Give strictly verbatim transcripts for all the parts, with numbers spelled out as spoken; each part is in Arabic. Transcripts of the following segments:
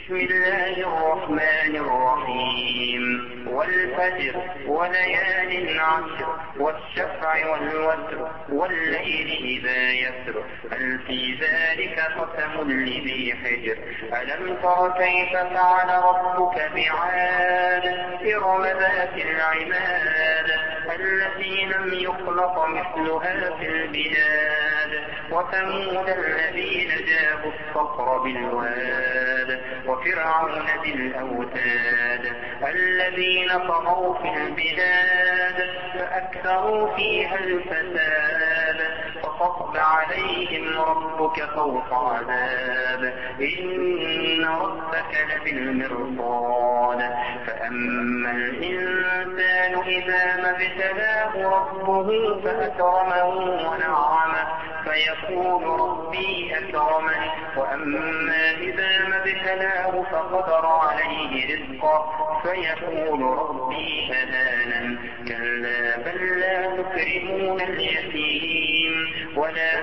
بسم الله الرحمن الرحيم والفجر وليال عشر والشفع والوتر والليل إذا يسر هل في ذلك قسم لذي حجر ألم تر كيف فعل ربك بعاد إرم ذات العماد التي لم يخلق مثلها في البلاد وثمود الذين جابوا الصخر بالواد وفرعون ذي الأوتاد الذين طغوا في البلاد فأكثروا فيها الفساد فصب عليهم ربك فوق عذاب إن ربك لبالمرصاد فأما الإنسان إذا ما ابتلاه ربه فأكرمه ونعمه فيقول ربي أكرمن وأما إذا ما ابتلاه فقدر عليه رزقه فيقول ربي أهانن كلا بل لا تكرمون اليتيم ولا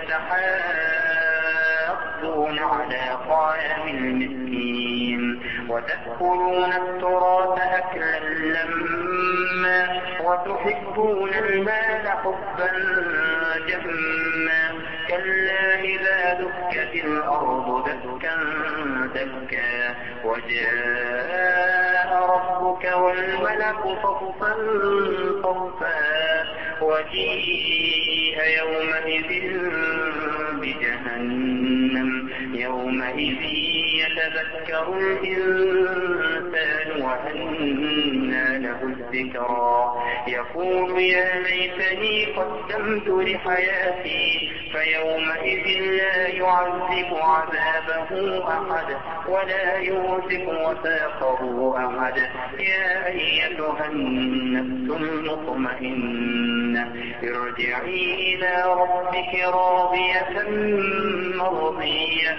تحاضون على طعام المسكين وتأكلون التراث أكلا لما وتحبون المال حبا جما كلا إذا دكت الأرض دكا دكا وجاء ربك والملك صفا صفا وجيء يومئذ بجهنم يومئذ يتذكر الإنسان وأنى له الذكرى يقول يا ليتني قدمت لحياتي فيومئذ لا يعذب عذابه أحد ولا يوثق وثاقه أحد يا أيتها النفس المطمئنة ارجعي إلى ربك راضية مرضية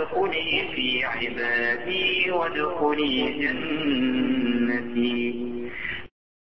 فادخلي في عبادي وادخلي جنتي